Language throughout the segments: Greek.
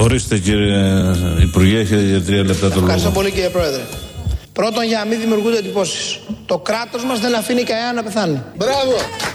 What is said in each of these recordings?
Ορίστε κύριε Υπουργέ, έχετε για 3 λεπτά το λόγο. Ευχαριστώ πολύ κύριε Πρόεδρε. Πρώτον, για να μην δημιουργούνται εντυπώσεις. Το κράτος μας δεν αφήνει κανένα να πεθάνει. Μπράβο!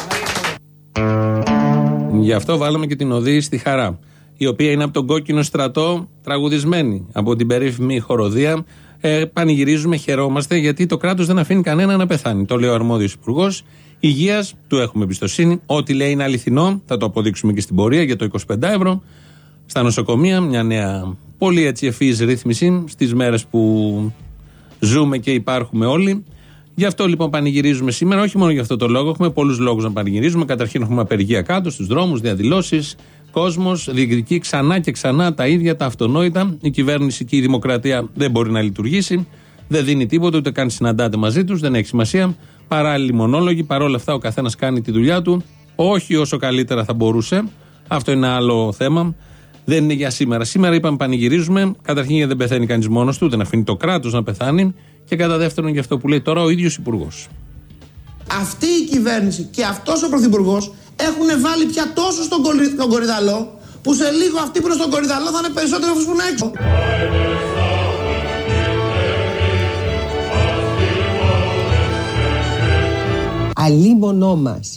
Γι' αυτό βάλαμε και την οδή στη χαρά, η οποία είναι από τον κόκκινο στρατό τραγουδισμένη από την περίφημη χοροδία. Πανηγυρίζουμε, χαιρόμαστε, γιατί το κράτος δεν αφήνει κανένα να πεθάνει. Το λέει ο αρμόδιος υπουργός υγείας, του έχουμε εμπιστοσύνη. Ό,τι λέει είναι αληθινό, θα το αποδείξουμε και στην πορεία για το 25€. Στα νοσοκομεία, μια νέα πολύ έτσι ευφυής ρύθμιση στις μέρες που ζούμε και υπάρχουμε όλοι. Γι' αυτό λοιπόν πανηγυρίζουμε σήμερα, όχι μόνο για αυτό το λόγο, έχουμε πολλούς λόγους να πανηγυρίζουμε. Καταρχήν έχουμε απεργία κάτω στους δρόμους, διαδηλώσεις, κόσμος διεκδικεί ξανά και ξανά τα ίδια, τα αυτονόητα. Η κυβέρνηση και η δημοκρατία δεν μπορεί να λειτουργήσει, δεν δίνει τίποτα, ούτε καν συναντάται μαζί τους, δεν έχει σημασία. Παράλληλοι μονόλογοι, παρόλα αυτά ο καθένας κάνει τη δουλειά του, όχι όσο καλύτερα θα μπορούσε. Αυτό είναι άλλο θέμα. Δεν είναι για σήμερα. Σήμερα είπαμε πανηγυρίζουμε. Καταρχήν γιατί δεν πεθαίνει κανείς μόνος του, δεν αφήνει το κράτος να πεθάνει. Και κατά δεύτερον για αυτό που λέει τώρα ο ίδιος υπουργός. Αυτή η κυβέρνηση και αυτός ο πρωθυπουργός έχουν βάλει πια τόσο στον κορυδαλό, που σε λίγο αυτοί προς τον κορυδαλό θα είναι περισσότερο αυτούς που είναι έξω. Αλίμονό μας.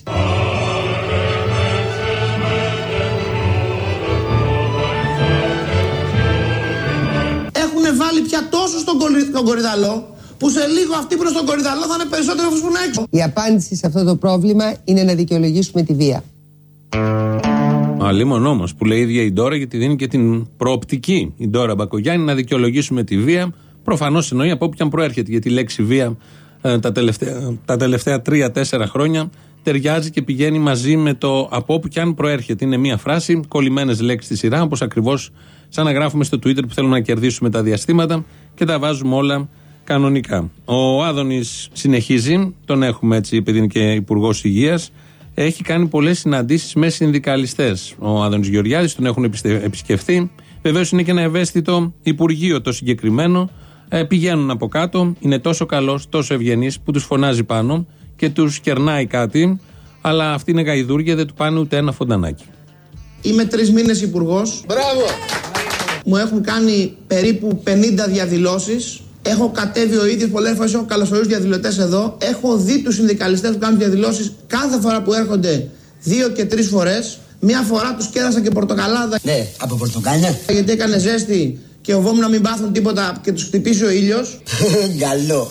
Έχουν βάλει πια τόσο στον κορυδαλό, που σε λίγο αυτοί προς τον κορυδαλό θα είναι περισσότερο αυτούς που είναι έξω. Η απάντηση σε αυτό το πρόβλημα είναι να δικαιολογήσουμε τη βία. Αλίμονό μας, που λέει η ίδια η Ντόρα, γιατί δίνει και την προοπτική η Ντόρα Μπακογιάννη να δικαιολογήσουμε τη βία. Προφανώς εννοεί από όπου και αν προέρχεται, γιατί η λέξη βία τα τελευταία 3-4 χρόνια ταιριάζει και πηγαίνει μαζί με το από όπου και αν προέρχεται. Είναι μία φράση, κολλημένες λέξεις στη σειρά, όπως ακριβώς σαν να γράφουμε στο Twitter που θέλουμε να κερδίσουμε τα διαστήματα και τα βάζουμε όλα κανονικά. Ο Άδωνης συνεχίζει, τον έχουμε έτσι επειδή είναι και υπουργός υγείας. Έχει κάνει πολλές συναντήσεις με συνδικαλιστές. Ο Άδωνης Γεωργιάδης τον έχουν επισκεφθεί. Βεβαίως είναι και ένα ευαίσθητο υπουργείο το συγκεκριμένο. Πηγαίνουν από κάτω, είναι τόσο καλός, τόσο ευγενής που τους φωνάζει πάνω και τους κερνάει κάτι, αλλά αυτοί είναι γαϊδούρια, δεν του πάνε ούτε ένα φοντανάκι. Είμαι 3 μήνες υπουργός. Μπράβο! Μου έχουν κάνει περίπου 50 διαδηλώσεις. Έχω κατέβει ο ίδιος πολλές φορές, έχω καλωσορίσει διαδηλωτές εδώ. Έχω δει τους συνδικαλιστές που κάνουν διαδηλώσεις κάθε φορά που έρχονται 2 και 3 φορές. Μία φορά τους κέρασα και πορτοκαλάδα. Ναι, από πορτοκάλια. Γιατί έκανε ζέστη και φοβόμουν να μην πάθουν τίποτα και τους χτυπήσει ο ήλιος. Καλό.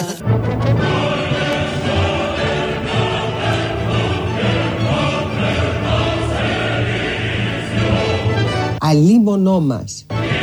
Αλίμονό μας.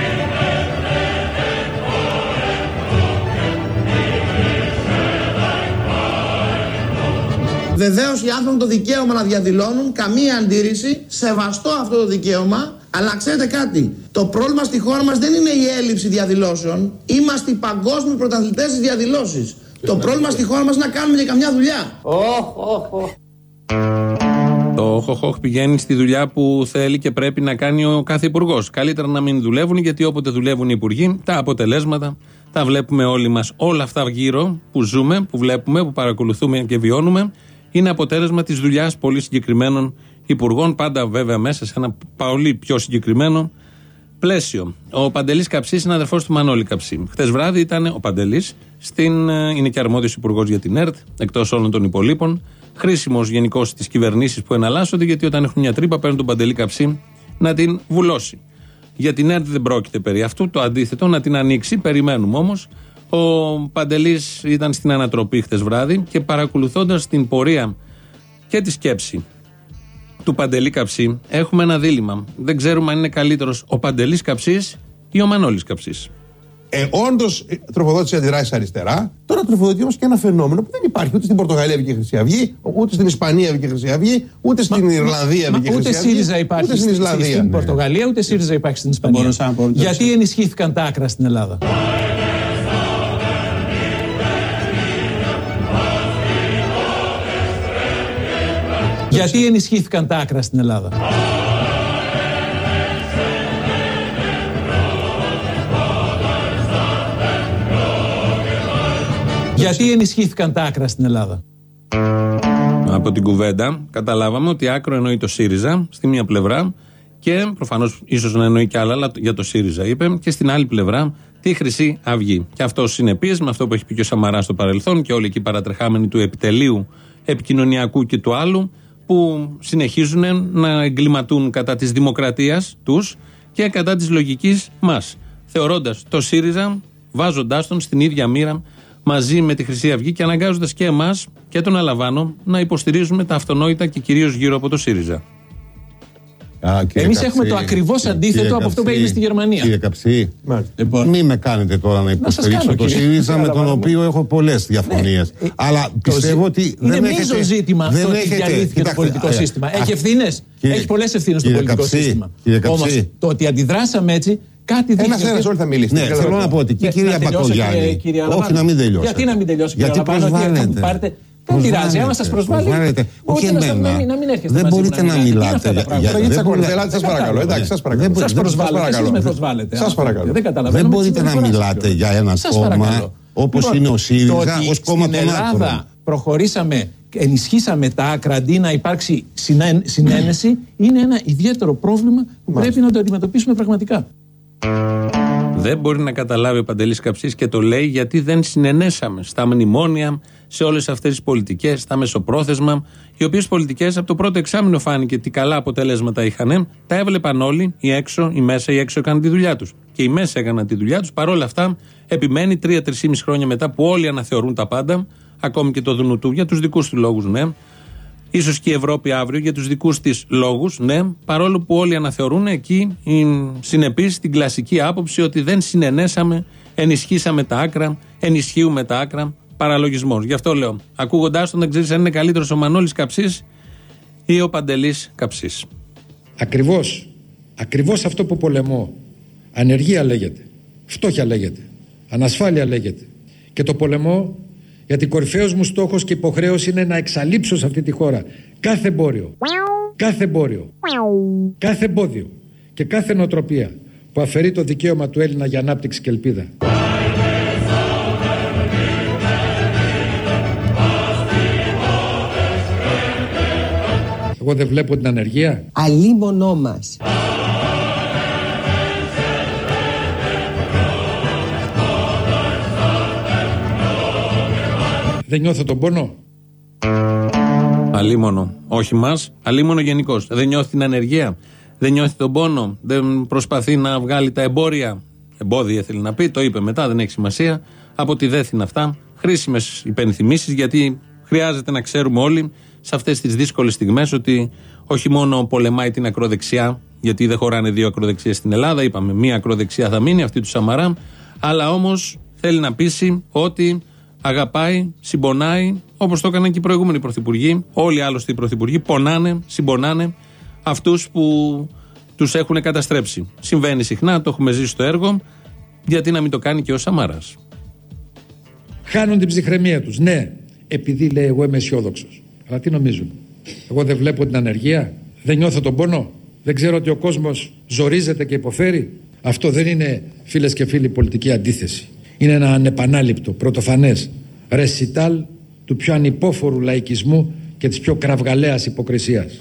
Βεβαίως οι άνθρωποι έχουν το δικαίωμα να διαδηλώνουν, καμία αντίρρηση, σεβαστό αυτό το δικαίωμα, αλλά ξέρετε κάτι, το πρόβλημα στη χώρα μας δεν είναι η έλλειψη διαδηλώσεων, είμαστε οι παγκόσμιοι πρωταθλητές της διαδηλώσης. Το πρόβλημα στη χώρα μας είναι να κάνουμε και καμιά δουλειά. Το χοχοχ πηγαίνει στη δουλειά που θέλει και πρέπει να κάνει ο κάθε υπουργός. Καλύτερα να μην δουλεύουν, γιατί όποτε δουλεύουν οι υπουργοί, τα αποτελέσματα τα βλέπουμε όλοι μας. Όλα αυτά γύρω που ζούμε, που βλέπουμε, που παρακολουθούμε και βιώνουμε, είναι αποτέλεσμα της δουλειάς πολύ συγκεκριμένων υπουργών, πάντα βέβαια μέσα σε ένα πολύ πιο συγκεκριμένο πλαίσιο. Ο Παντελής Καψής είναι αδερφός του Μανώλη Καψή. Χτες βράδυ ήταν ο Παντελής, είναι και αρμόδιος υπουργός για την ΕΡΤ, εκτός όλων των υπολείπων. Χρήσιμος γενικώς στις κυβερνήσεις που εναλλάσσονται, γιατί όταν έχουν μια τρύπα παίρνουν τον Παντελή Καψή να την βουλώσει. Για την ΕΡΤ δεν πρόκειται περί αυτού, το αντίθετο, να την ανοίξει. Περιμένουμε όμως. Ο Παντελής ήταν στην ανατροπή χτες βράδυ και παρακολουθώντας την πορεία και τη σκέψη του Παντελή Καψή, έχουμε ένα δίλημμα. Δεν ξέρουμε αν είναι καλύτερος ο Παντελής Καψής ή ο Μανώλης Καψής. Όντως τροφοδότησε αντιδράσεις αριστερά. Τώρα τροφοδοτεί όμως και ένα φαινόμενο που δεν υπάρχει ούτε στην Πορτογαλία βγήκε Χρυσή Αυγή, ούτε στην Ισπανία βγήκε Χρυσή Αυγή, ούτε στην Ιρλανδία βγήκε Χρυσή Αυγή. Ούτε ΣΥΡΙΖΑ υπάρχει στην Πορτογαλία, ούτε ΣΥΡΙΖΑ υπάρχει στην Ισπανία. Γιατί ενισχύθηκαν τα άκρα στην Ελλάδα? Γιατί ενισχύθηκαν τα άκρα στην Ελλάδα? Γιατί ενισχύθηκαν τα άκρα στην Ελλάδα? Από την κουβέντα καταλάβαμε ότι άκρο εννοεί το ΣΥΡΙΖΑ στη μία πλευρά Και προφανώς ίσως να εννοεί κι άλλα, αλλά για το ΣΥΡΙΖΑ είπε. Και στην άλλη πλευρά τη Χρυσή Αυγή. Και αυτό συνεπής με αυτό που έχει πει και ο Σαμαράς στο παρελθόν και όλοι εκεί παρατρεχάμενοι του επιτελείου επικοινωνιακού και του άλλου, που συνεχίζουν να εγκληματούν κατά της δημοκρατίας τους και κατά της λογικής μας. Θεωρώντας το ΣΥΡΙΖΑ, βάζοντάς τον στην ίδια μοίρα μαζί με τη Χρυσή Αυγή και αναγκάζοντας και εμάς και τον Αλαβάνο να υποστηρίζουμε τα αυτονόητα και κυρίως γύρω από το ΣΥΡΙΖΑ. Εμείς έχουμε το ακριβώς αντίθετο από αυτό που έγινε στη Γερμανία. Κύριε Καψί, μη με κάνετε τώρα να υποστηρίξω το ΣΥΡΙΖΑ, με τον οποίο έχω πολλές διαφωνίες. Αλλά πιστεύω ότι είναι μείζον ζήτημα το ότι διαλύθηκε το πολιτικό σύστημα. Έχει ευθύνες, έχει πολλές ευθύνες το πολιτικό σύστημα. Όμως το ότι αντιδράσαμε έτσι, κάτι δείχνει. Ένας όλοι θα μιλήσει. Ναι, θέλω να πω ότι και η κυρία Μπακογιάννη. Όχι, να μην τελειώσω. Γιατί να μην τελειώσει, κύριε Αλαβάνο? Δεν πειράζει, άμα σας προσβάλλει. Όχι εμένα. Δεν μπορείτε να μιλάτε. Σας παρακαλώ. Εντάξει, σας παρακαλώ. Σας προσβάλλετε. Εσείς με προσβάλλετε. Σας παρακαλώ. Δεν μπορείτε να μιλάτε για ένα κόμμα όπως είναι ο ΣΥΡΙΖΑ ως κόμμα των άκρων. Στην Ελλάδα προχωρήσαμε, ενισχύσαμε τα άκρα αντί να υπάρξει συνένεση, είναι ένα ιδιαίτερο πρόβλημα που πρέπει να το αντιμετωπίσουμε πραγματικά. Δεν μπορεί να καταλάβει ο Παντελής Καψής και το λέει γιατί δεν συνενέσαμε στα μνημόνια, σε όλες αυτές τις πολιτικές, στα μεσοπρόθεσμα, οι οποίες πολιτικές από το πρώτο εξάμηνο φάνηκε τι καλά αποτελέσματα είχαν, τα έβλεπαν όλοι, οι έξω, οι μέσα, οι έξω έκαναν τη δουλειά τους. Και οι μέσα έκαναν τη δουλειά τους, παρόλα αυτά επιμένει 3-3,5 χρόνια μετά που όλοι αναθεωρούν τα πάντα, ακόμη και το Δουνουτού, για τους δικούς του λόγους, ναι. Ίσως και η Ευρώπη αύριο για τους δικούς της λόγους, ναι, παρόλο που όλοι αναθεωρούν, εκεί συνεπείς την κλασική άποψη ότι δεν συνενέσαμε, ενισχύσαμε τα άκρα, ενισχύουμε τα άκρα, παραλογισμός. Γι' αυτό λέω, ακούγοντάς τον δεν ξέρεις αν είναι καλύτερος ο Μανώλης Καψής ή ο Παντελής Καψής. Ακριβώς αυτό που πολεμώ. Ανεργία λέγεται, φτώχεια λέγεται, ανασφάλεια λέγεται. Και το πολεμώ γιατί κορυφαίος μου στόχος και υποχρέωση είναι να εξαλείψω σε αυτή τη χώρα κάθε εμπόριο, κάθε εμπόδιο και κάθε νοοτροπία που αφαιρεί το δικαίωμα του Έλληνα για ανάπτυξη και ελπίδα. Εγώ δεν βλέπω την ανεργία. Αλίμονό μας. Δεν νιώθω τον πόνο. Αλίμονο. Όχι μας, αλίμονο γενικώς. Δεν νιώθει την ανεργία. Δεν νιώθει τον πόνο. Δεν προσπαθεί να βγάλει τα εμπόδια. Εμπόδια θέλει να πει, το είπε μετά, δεν έχει σημασία. Από τη δέθυνα αυτά. Χρήσιμες υπενθυμίσεις, γιατί χρειάζεται να ξέρουμε όλοι σε αυτές τις δύσκολες στιγμές ότι όχι μόνο πολεμάει την ακροδεξιά, γιατί δεν χωράνε δύο ακροδεξιές στην Ελλάδα. Είπαμε, μία ακροδεξιά θα μείνει, αυτή του Σαμαρά. Αλλά όμως θέλει να πείσει ότι αγαπάει, συμπονάει, όπως το έκαναν και οι προηγούμενοι πρωθυπουργοί. Όλοι άλλωστε οι πρωθυπουργοί πονάνε, συμπονάνε αυτούς που τους έχουν καταστρέψει. Συμβαίνει συχνά, το έχουμε ζήσει στο έργο, γιατί να μην το κάνει και ο Σαμαράς. Χάνουν την ψυχραιμία τους, ναι, επειδή λέει εγώ είμαι αισιόδοξος. Αλλά τι νομίζουν? Εγώ δεν βλέπω την ανεργία, δεν νιώθω τον πόνο, δεν ξέρω ότι ο κόσμος ζορίζεται και υποφέρει. Αυτό δεν είναι, φίλες και φίλοι, πολιτική αντίθεση. Είναι ένα ανεπανάληπτο, πρωτοφανές ρεσιτάλ του πιο ανυπόφορου λαϊκισμού και της πιο κραυγαλαίας υποκρισίας.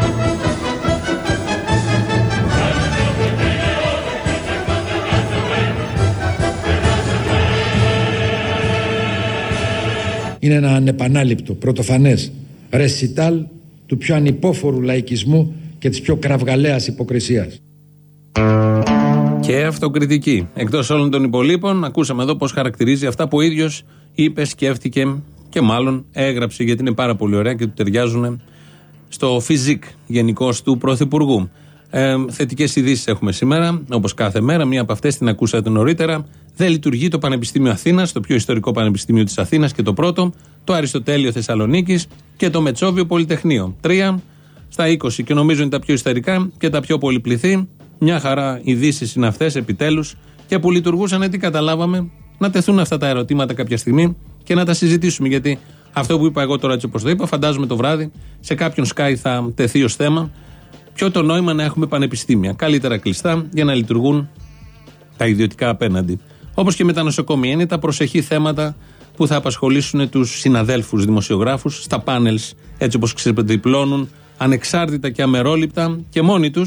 Είναι ένα ανεπανάληπτο, πρωτοφανές ρεσιτάλ του πιο ανυπόφορου λαϊκισμού και της πιο κραυγαλαίας υποκρισίας. Και αυτοκριτική. Εκτός όλων των υπολείπων, ακούσαμε εδώ πώς χαρακτηρίζει αυτά που ο ίδιος είπε, σκέφτηκε και μάλλον έγραψε, γιατί είναι πάρα πολύ ωραία και του ταιριάζουν στο φιζικ γενικώς του Πρωθυπουργού. Θετικές ειδήσεις έχουμε σήμερα, όπως κάθε μέρα. Μία από αυτές την ακούσατε νωρίτερα. Δεν λειτουργεί το Πανεπιστήμιο Αθήνας, το πιο ιστορικό πανεπιστήμιο της Αθήνας και το πρώτο, το Αριστοτέλειο Θεσσαλονίκης και το Μετσόβιο Πολυτεχνείο. 3 στα 20 και νομίζω είναι τα πιο ιστορικά και τα πιο πολυπληθή. Μια χαρά ειδήσεις είναι αυτές επιτέλους και που λειτουργούσαν, έτσι καταλάβαμε, να τεθούν αυτά τα ερωτήματα κάποια στιγμή και να τα συζητήσουμε. Γιατί αυτό που είπα εγώ τώρα, έτσι όπως το είπα, φαντάζομαι το βράδυ σε κάποιον Sky θα τεθεί ως θέμα. Ποιο το νόημα να έχουμε πανεπιστήμια? Καλύτερα κλειστά για να λειτουργούν τα ιδιωτικά απέναντι. Όπως και με τα νοσοκομεία, είναι τα προσεχή θέματα που θα απασχολήσουν τους συναδέλφους δημοσιογράφους στα πάνελς, έτσι όπως ξεδιπλώνουν ανεξάρτητα και αμερόληπτα και μόνοι τους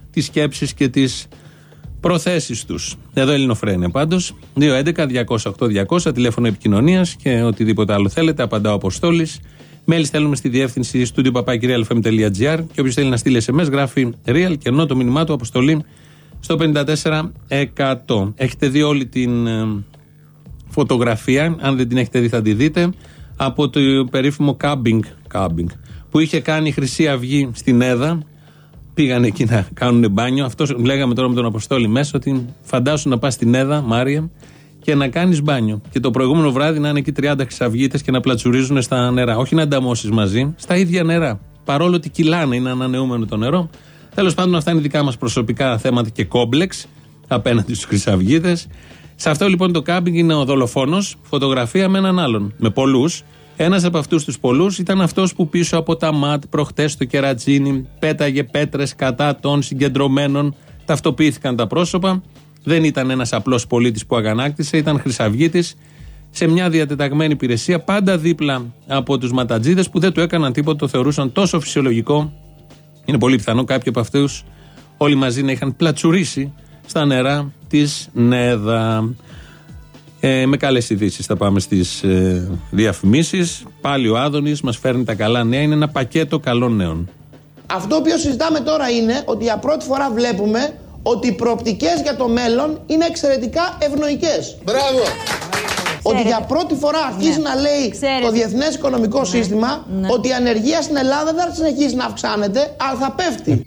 τις σκέψεις και τις προθέσεις τους. Εδώ Ελληνοφρένεια πάντως. 211-208-200, τηλέφωνο επικοινωνίας και οτιδήποτε άλλο θέλετε. Απαντά ο Αποστόλης. Mail στέλνουμε στη διεύθυνση studio@realfm.gr και όποιος θέλει να στείλει SMS γράφει real και ενώ το μήνυμά του αποστολή στο 54%. Έχετε δει όλη την φωτογραφία, αν δεν την έχετε δει θα τη δείτε, από το περίφημο κάμπινγκ που είχε κάνει η Χρυσή Αυγή στην Έδα. Πήγαν εκεί να κάνουν μπάνιο. Αυτό λέγαμε τώρα με τον Αποστόλη μέσα, ότι φαντάσου να πας στην Έδα, Μάρια, και να κάνεις μπάνιο. Και το προηγούμενο βράδυ να είναι εκεί 30 χρυσαυγίτες και να πλατσουρίζουν στα νερά. Όχι να ανταμώσεις μαζί, στα ίδια νερά. Παρόλο ότι κυλάνε, είναι ανανεούμενο το νερό. Τέλος πάντων, αυτά είναι δικά μας προσωπικά θέματα και κόμπλεξ απέναντι στους χρυσαυγίτες. Σε αυτό λοιπόν το κάμπινγκ είναι ο δολοφόνος, φωτογραφία με έναν άλλον. Με πολλούς. Ένας από αυτούς τους πολλούς ήταν αυτός που πίσω από τα ΜΑΤ προχτές στο Κερατσίνι πέταγε πέτρες κατά των συγκεντρωμένων. Ταυτοποιήθηκαν τα πρόσωπα. Δεν ήταν ένας απλός πολίτης που αγανάκτησε, ήταν χρυσαυγίτης σε μια διατεταγμένη υπηρεσία, πάντα δίπλα από τους ματατζίδες που δεν του έκαναν τίποτα, το θεωρούσαν τόσο φυσιολογικό. Είναι πολύ πιθανό κάποιοι από αυτούς όλοι μαζί να είχαν πλατσουρίσει στα νερά της Νέδα. Με καλές ειδήσεις θα πάμε στις διαφημίσεις. Πάλι ο Άδωνης μας φέρνει τα καλά νέα, είναι ένα πακέτο καλών νέων. Αυτό που συζητάμε τώρα είναι ότι για πρώτη φορά βλέπουμε ότι οι προοπτικές για το μέλλον είναι εξαιρετικά ευνοϊκές. Μπράβο! Ότι για πρώτη φορά αρχίζει να λέει το Διεθνές Οικονομικό Σύστημα ότι η ανεργία στην Ελλάδα δεν θα συνεχίσει να αυξάνεται, αλλά θα πέφτει.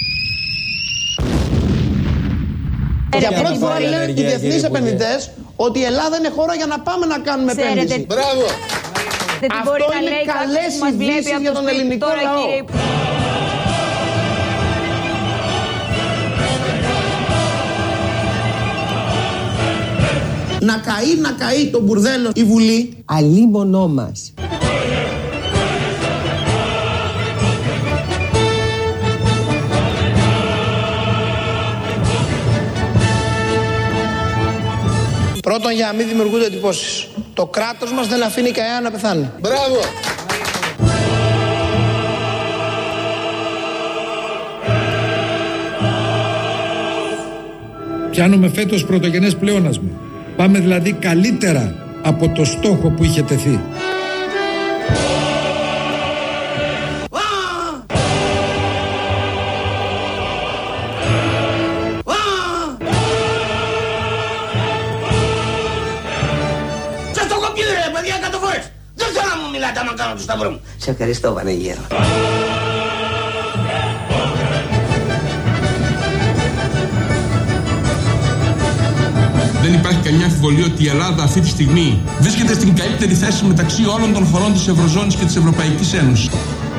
Για πρώτη φορά λένε οι διεθνείς επενδυτές ότι η Ελλάδα είναι χώρα για να πάμε να κάνουμε επένδυση. Μπράβο! Αυτό είναι καλές ειδήσεις για τον ελληνικό λαό. Να καεί το μπουρδέλο η Βουλή. Αλίμονό μας. Πρώτον, για να μην δημιουργούνται εντυπώσεις. Το κράτος μας δεν αφήνει κανένα να πεθάνει. Μπράβο! Πιάνουμε φέτος πρωτογενές πλεόνασμα. Πάμε δηλαδή καλύτερα από το στόχο που είχε τεθεί. Σε ευχαριστώ, Βανεγέρο. Δεν υπάρχει καμιά αμφιβολία ότι η Ελλάδα αυτή τη στιγμή βρίσκεται στην καλύτερη θέση μεταξύ όλων των χωρών της Ευρωζώνης και της Ευρωπαϊκής Ένωσης.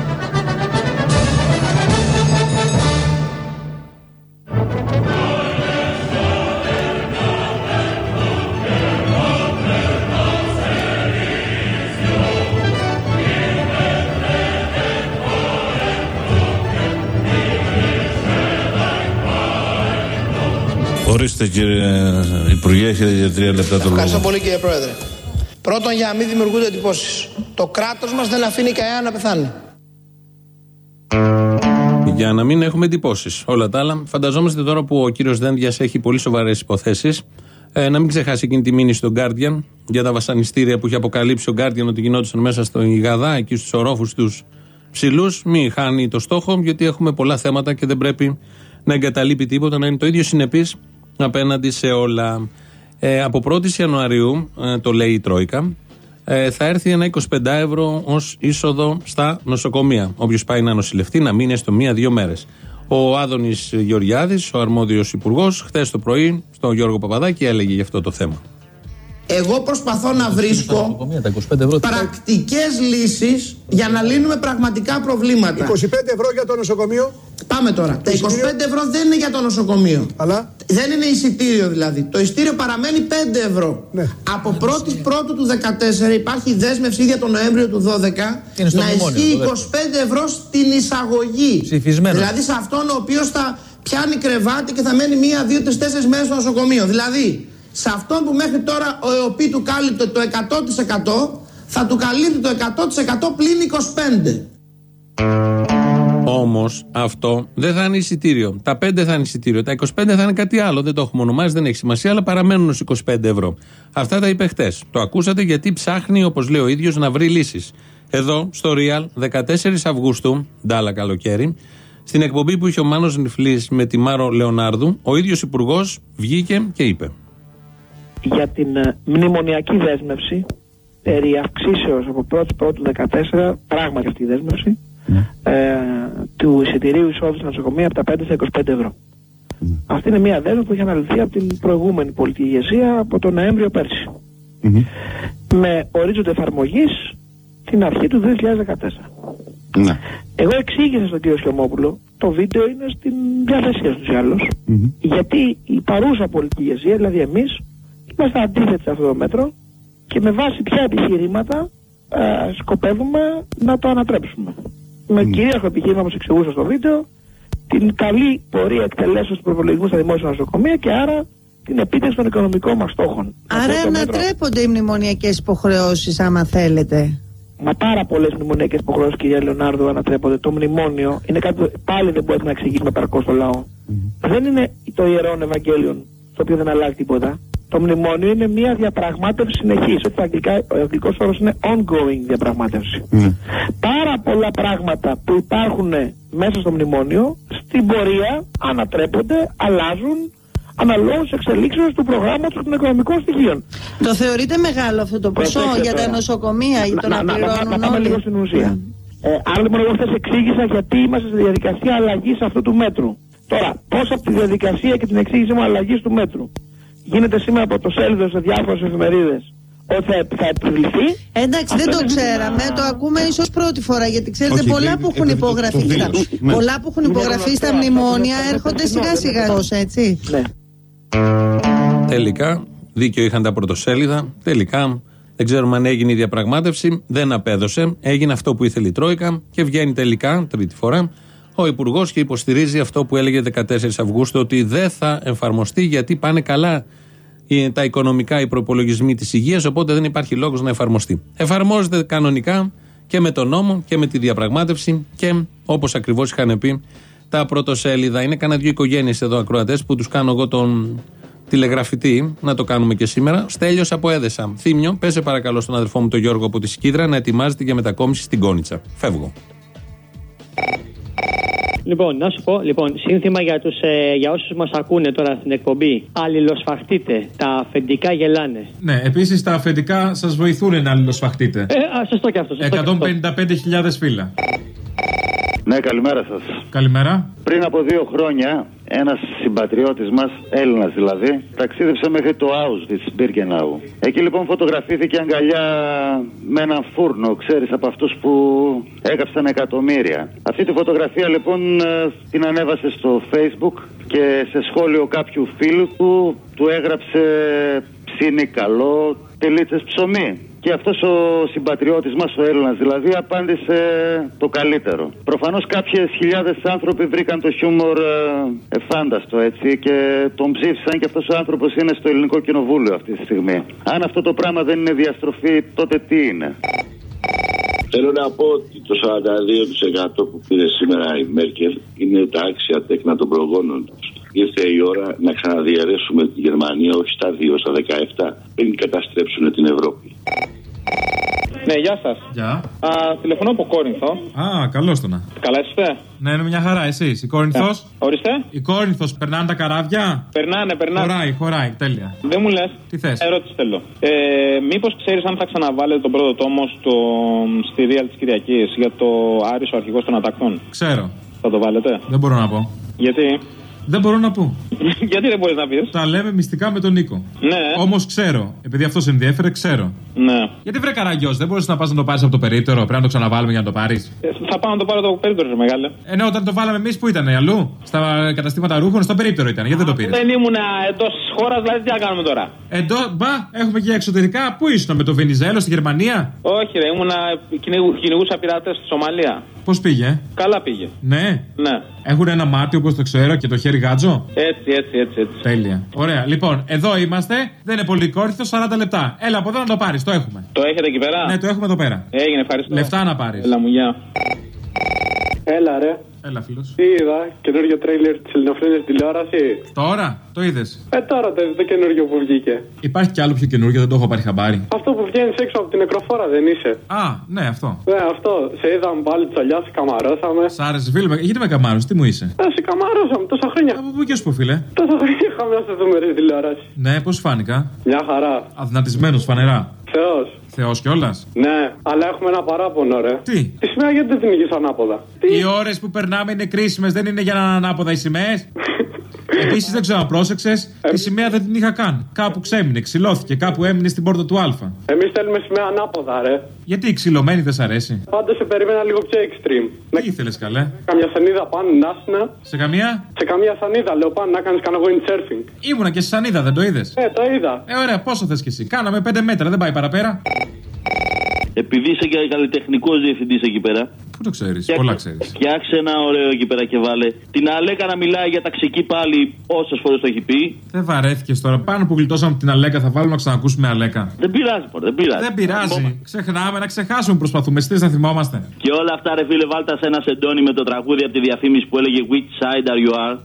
Ορίστε κύριε Υπουργέ, έχετε για 3 λεπτά το λόγο. Ευχαριστώ πολύ κύριε Πρόεδρε. Πρώτον, για να μην δημιουργούνται εντυπώσεις. Το κράτος μας δεν αφήνει κανένα να πεθάνει. Για να μην έχουμε εντυπώσεις. Όλα τα άλλα. Φανταζόμαστε τώρα που ο κύριος Δένδιας έχει πολύ σοβαρές υποθέσεις. Να μην ξεχάσει εκείνη τη μήνυση στον Guardian για τα βασανιστήρια που είχε αποκαλύψει ο Guardian ότι γινόντουσαν μέσα στο Ιγαδά, εκεί στους ορόφους τους ψηλούς. Μην χάνει το στόχο, γιατί έχουμε πολλά θέματα και δεν πρέπει να εγκαταλείπει τίποτα, να είναι το ίδιο συνεπής απέναντι σε όλα. Από 1η Ιανουαρίου, το λέει η Τρόικα, θα έρθει ένα 25 ευρώ ως είσοδο στα νοσοκομεία. Όποιος πάει να νοσηλευτεί να μείνει στο 1-2 μέρες. Ο Άδωνης Γεωργιάδης, ο αρμόδιος υπουργός, χθες το πρωί στον Γιώργο Παπαδάκη έλεγε για αυτό το θέμα. Εγώ προσπαθώ να βρίσκω πρακτικές λύσεις για να λύνουμε πραγματικά προβλήματα. 25 ευρώ για το νοσοκομείο. Πάμε τώρα. Τα 25 ευρώ δεν είναι για το νοσοκομείο. Αλλά δεν είναι εισιτήριο δηλαδή. Το εισιτήριο παραμένει 5 ευρώ. Ναι. Από 1η Πρώτου του 2014 υπάρχει δέσμευση για τον Νοέμβριο του 2012 να ισχύει 25 ευρώ στην εισαγωγή. Ψηφισμένο. Δηλαδή σε αυτόν ο οποίος θα πιάνει κρεβάτι και θα μένει 1, 2, 3, 4 μέρες στο νοσοκομείο. Δηλαδή σε αυτόν που μέχρι τώρα ο ΕΟΠΗ του κάλυπτε το 100% θα του καλύπτει το 100% πλην 25. όμως αυτό δεν θα είναι εισιτήριο. Τα 5 θα είναι εισιτήριο. Τα 25 θα είναι κάτι άλλο. Δεν το έχουμε ονομάσει, δεν έχει σημασία, αλλά παραμένουν ως 25 ευρώ. Αυτά τα είπε χτες. Το ακούσατε γιατί ψάχνει, όπως λέει ο ίδιος, να βρει λύσεις. Εδώ, στο Real, 14 Αυγούστου, ντάλα καλοκαίρι, στην εκπομπή που είχε ο Μάνος Νιφλής με τη Μάρο Λεωνάρδου, ο ίδιος υπουργός βγήκε και είπε: για την μνημονιακή δέσμευση περί αυξήσεως από 1η του 2014, πράγματι αυτή η δέσμευση, του εισιτηρίου εισόδου στα νοσοκομεία από τα 5 στα 25 ευρώ. Αυτή είναι μια δέσμευση που είχε αναλυθεί από την προηγούμενη πολιτική ηγεσία από τον Νοέμβριο πέρσι. Με ορίζοντα εφαρμογής την αρχή του 2014. Εγώ εξήγησα στον κύριο Σιωμόπουλο, το βίντεο είναι στην διάθεσή τους ή άλλως, γιατί η παρούσα πολιτική ηγεσία, δηλαδή εμείς, είμαστε αντίθετοι σε αυτό το μέτρο και με βάση ποια επιχειρήματα σκοπεύουμε να το ανατρέψουμε. Με κυρίαρχο επιχείρημα, όπως εξηγούσα στο βίντεο, την καλή πορεία εκτελέσεως του προπολογισμού στα δημόσια νοσοκομεία και άρα την επίτευξη των οικονομικών μας στόχων. Άρα ανατρέπονται οι μνημονιακές υποχρεώσεις, άμα θέλετε. Μα πάρα πολλές μνημονιακές υποχρεώσεις, κυρία Λεωνάρδου, ανατρέπονται. Το μνημόνιο είναι κάτι που πάλι δεν μπορεί να εξηγήσουμε παρκώς στο λαό. Δεν είναι το ιερόν Ευαγγέλιο, το οποίο δεν αλλάζει τίποτα. Το μνημόνιο είναι μια διαπραγμάτευση συνεχής. Ο αγγλικός όρος είναι ongoing διαπραγμάτευση. Πάρα πολλά πράγματα που υπάρχουν μέσα στο μνημόνιο, στην πορεία ανατρέπονται, αλλάζουν, αναλόγως εξελίξεως του προγράμματος των οικονομικών στοιχείων. Το θεωρείτε μεγάλο αυτό το ποσό για τα νοσοκομεία ή το να πληρώνουν όλοι? Να πάμε λίγο στην ουσία. Άρα λοιπόν εγώ χθες εξήγησα γιατί είμαστε στη διαδικασία αλλαγής αυτού του μέτρου. Τώρα, πώς από τη διαδικασία και την εξήγηση μου αλλαγής του μέτρου γίνεται σήμερα από το σέλιδο σε διάφορες εφημερίδες ότι θα επιβληθεί. Εντάξει, δεν το ξέραμε, το ακούμε ίσως πρώτη φορά, γιατί ξέρετε πολλά που έχουν υπογραφεί. Πολλά που έχουν υπογραφεί στα μνημόνια έρχονται σιγά σιγά, έτσι. Τελικά, δίκιο είχαν τα πρωτοσέλιδα. Τελικά, δεν ξέρουμε αν έγινε η διαπραγμάτευση. Δεν απέδωσε. Έγινε αυτό που ήθελε η Τρόικα και βγαίνει τελικά, τρίτη φορά, ο υπουργός και υποστηρίζει αυτό που έλεγε 14 Αυγούστου, ότι δεν θα εφαρμοστεί γιατί πάνε καλά τα οικονομικά, οι προπολογισμοί της υγείας, οπότε δεν υπάρχει λόγος να εφαρμοστεί. Εφαρμόζεται κανονικά και με τον νόμο και με τη διαπραγμάτευση και όπως ακριβώς είχαν πει τα πρωτοσέλιδα. Είναι κανένα 2 οικογένειες εδώ ακροατές που τους κάνω εγώ τον τηλεγραφητή, να το κάνουμε και σήμερα. Στέλιος από Έδεσα. Θύμιο, πέσε παρακαλώ στον αδερφό μου τον Γιώργο από τη Σικίδρα να ετοιμάζεται για μετακόμιση στην Κόνιτσα. Φεύγω. Λοιπόν, να σου πω, σύνθημα για όσους μας ακούνε τώρα στην εκπομπή. Αλληλοσφαχτείτε, τα αφεντικά γελάνε. Ναι, επίσης τα αφεντικά σας βοηθούν να αλληλοσφαχτείτε. Σωστό και αυτό. 155.000 φύλλα. Ναι, καλημέρα σας. Καλημέρα. Πριν από 2 χρόνια, ένας συμπατριώτης μας, Έλληνας δηλαδή, ταξίδεψε μέχρι το Auschwitz, Μπίρκενάου. Εκεί λοιπόν φωτογραφήθηκε αγκαλιά με έναν φούρνο, ξέρεις, από αυτούς που έκαψαν εκατομμύρια. Αυτή τη φωτογραφία λοιπόν την ανέβασε στο Facebook και σε σχόλιο κάποιου φίλου του έγραψε ψήνει καλό, τελίτσες ψωμί. Και αυτός ο συμπατριώτης μας, ο Έλληνας δηλαδή, απάντησε το καλύτερο. Προφανώς κάποιες χιλιάδες άνθρωποι βρήκαν το χιούμορ εφάνταστο, έτσι, και τον ψήφισαν, και αυτός ο άνθρωπος είναι στο Ελληνικό Κοινοβούλιο αυτή τη στιγμή. Αν αυτό το πράγμα δεν είναι διαστροφή, τότε τι είναι? Θέλω να πω ότι το 42% που πήρε σήμερα η Μέρκελ είναι τα άξια τέκνα των προγόνων τους. Ήρθε η ώρα να ξαναδιαιρέσουμε τη Γερμανία, όχι στα 2, στα 17, πριν καταστρέψουν την Ευρώπη. Ναι, γεια σας. Γεια. Τηλεφωνώ από Κόρινθο. Καλώς το να. Καλά είστε? Ναι, είναι μια χαρά, εσείς. Η Κόρινθος. Ορίστε. Η Κόρινθος, περνάνε τα καράβια? Περνάνε. Χωράει, τέλεια. Δεν μου λες. Τι θες? Ερώτηση θέλω. Μήπως ξέρεις αν θα ξαναβάλετε τον πρώτο τόμο στη Real της Κυριακής για το Άρης, ο αρχηγός των Ατακτών? Ξέρω. Θα το βάλετε? Δεν μπορώ να πω. Γιατί? Δεν μπορώ να πω. Γιατί δεν μπορείς να πεις? Τα λέμε μυστικά με τον Νίκο. Ναι. Όμως ξέρω. Επειδή αυτό σε ενδιέφερε, ξέρω. Ναι. Γιατί βρε καραγκιός, δεν μπορείς να πας να το πάρεις από το περίπτερο? Πρέπει να το ξαναβάλουμε για να το πάρεις. Θα πάω να το πάρω το περίπτερο, μεγάλε. Ναι, όταν το βάλαμε εμείς, πού ήταν, αλλού? Στα καταστήματα ρούχων, στο περίπτερο ήταν. Γιατί δεν το πήρες? Δεν ήμουν εντός της χώρας, δηλαδή τι να κάνουμε τώρα? Έχουμε και εξωτερικά. Πού ήσουν, με το Βενιζέλο στη Γερμανία? Όχι, ρε, κυνηγούσα πειρατές στη Σομαλία. Πώς πήγε? Καλά πήγε. Ναι. Ναι. Έχουν ένα μάτι όπως το ξέρω και το χέρι γάτζο. Έτσι. Τέλεια. Ωραία. Λοιπόν, εδώ είμαστε. Δεν είναι πολύ Κόρινθο, 40 λεπτά. Έλα από εδώ να το πάρεις. Το έχουμε. Το έχετε εκεί πέρα? Ναι, το έχουμε εδώ πέρα. Έγινε, ευχαριστώ. Λεφτά να πάρεις. Έλα μου, γεια. Έλα ρε. Έλα, φίλος. Τι είδα, καινούριο τρέιλερ της ελληνοφρένειας τηλεόραση. Τώρα, το είδες? Τώρα το καινούριο που βγήκε. Υπάρχει κι άλλο πιο καινούριο, δεν το έχω πάρει χαμπάρι. Αυτό που βγαίνει έξω από την νεκροφόρα, δεν είσαι? Α, ναι, αυτό. Ναι, αυτό. Σε είδαμε πάλι τσαλιά, σε καμαρώσαμε. Σ' άρεσε, φίλε, γιατί με καμάρωσε, τι μου είσαι? Σε καμαρώσαμε τόσα χρόνια. Από πού και σου πω, φίλε? Τόσα χρόνια είχαμε να σε δούμε ρε τηλεόραση. Ναι, πώς φάνηκα? Μια χαρά. Αδυνατισμένος φανερά. Θεός κιόλας. Ναι, αλλά έχουμε ένα παράπονο, ρε. Τι? Τη σημαία γιατί δεν την είχες ανάποδα? Οι ώρες που περνάμε είναι κρίσιμες, δεν είναι για να είναι ανάποδα οι σημαίες. Επίσης δεν ξέρω αν πρόσεξες, τη σημαία δεν την είχα καν. Κάπου ξέμεινε, ξυλώθηκε, κάπου έμεινε στην πόρτα του Α. Εμείς θέλουμε σημαία ανάποδα, ρε. Γιατί η ξυλωμένη δεν σ' αρέσει? Πάντως σε περίμενα λίγο πιο extreme. Τι ήθελες, καλέ? Καμιά σανίδα πάνω, να. Σε καμία? Σε καμία σανίδα, λέω πάνω, να κάνεις κανένα windsurfing. Ήμουνα και σε σανίδα, δεν το είδες? Το είδα. Ωραία, πόσο θες κι εσύ? Κάναμε 5 μέτρα, δεν πάει παραπέρα. Επειδή είσαι και καλλιτεχνικός διευθυντής εκεί πέρα. Πού το ξέρεις, πολλά ξέρεις. Φτιάξε ένα ωραίο εκεί πέρα και βάλε την Αλέκα να μιλάει για ταξική πάλι όσες φορές το έχει πει. Δεν βαρέθηκες τώρα. Πάνω που γλιτώσαμε την Αλέκα θα βάλουμε να ξανακούσουμε Αλέκα. Δεν πειράζει, δεν πειράζει. Δεν πειράζει. Ξεχνάμε να ξεχάσουμε, προσπαθούμε. Εσείς να θυμόμαστε. Και όλα αυτά, ρε φίλε, βάλτε σε ένα σεντόνι με το τραγούδι από τη διαφήμιση που έλεγε Which side are you are?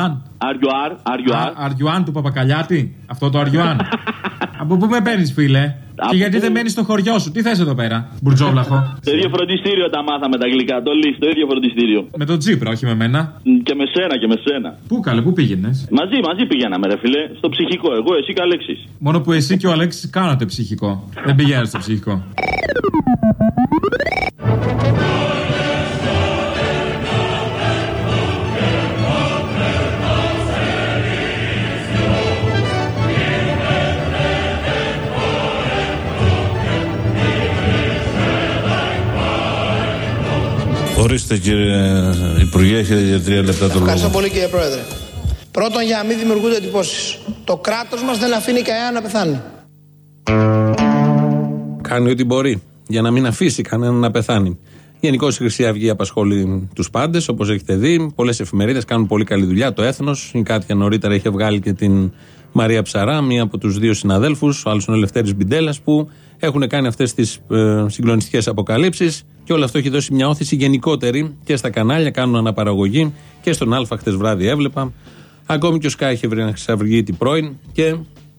Αριουάν του Παπακαλιάτη. Αυτό το Αριουάν. Από πού με παίρνεις, φίλε? Και γιατί δεν μένεις στο χωριό σου, τι θες εδώ πέρα, μπουρτζόβλαχο? Στο ίδιο φροντιστήριο τα μάθαμε τα αγγλικά, το λύση, το ίδιο φροντιστήριο. Με τον Τζίπρα, όχι με μένα. Και με σένα. Πού καλέ, πού πήγαινες? Μαζί πηγαίναμε, ρε φίλε, στο ψυχικό, εγώ, εσύ και ο Αλέξης. Μόνο που εσύ και ο Αλέξης κάνατε ψυχικό. Δεν πηγαίνετε στο ψυχικό. Ορίστε κύριε Υπουργέ, έχετε για 3 λεπτά το λόγο. Ευχαριστώ πολύ κύριε Πρόεδρε. Πρώτον, για να μην δημιουργούνται εντυπώσεις. Το κράτος μας δεν αφήνει κανένα να πεθάνει. Κάνει ό,τι μπορεί για να μην αφήσει κανένα να πεθάνει. Γενικώς η Χρυσή Αυγή απασχολεί τους πάντες, όπως έχετε δει. Πολλές εφημερίδες κάνουν πολύ καλή δουλειά. Το Έθνος, η Κάτια νωρίτερα είχε βγάλει και την Μαρία Ψαρά, μία από τους 2 συναδέλφους, ο άλλος είναι ο Ελευθέρης Μπιντέλας, που έχουν κάνει αυτές τις συγκλονιστικές αποκαλύψεις. Και όλο αυτό έχει δώσει μια όθηση γενικότερη και στα κανάλια, κάνουν αναπαραγωγή και στον Α χτες βράδυ έβλεπα. Ακόμη και ο Σκάι είχε βρει ένα Χρυσαυγίτη πρώην και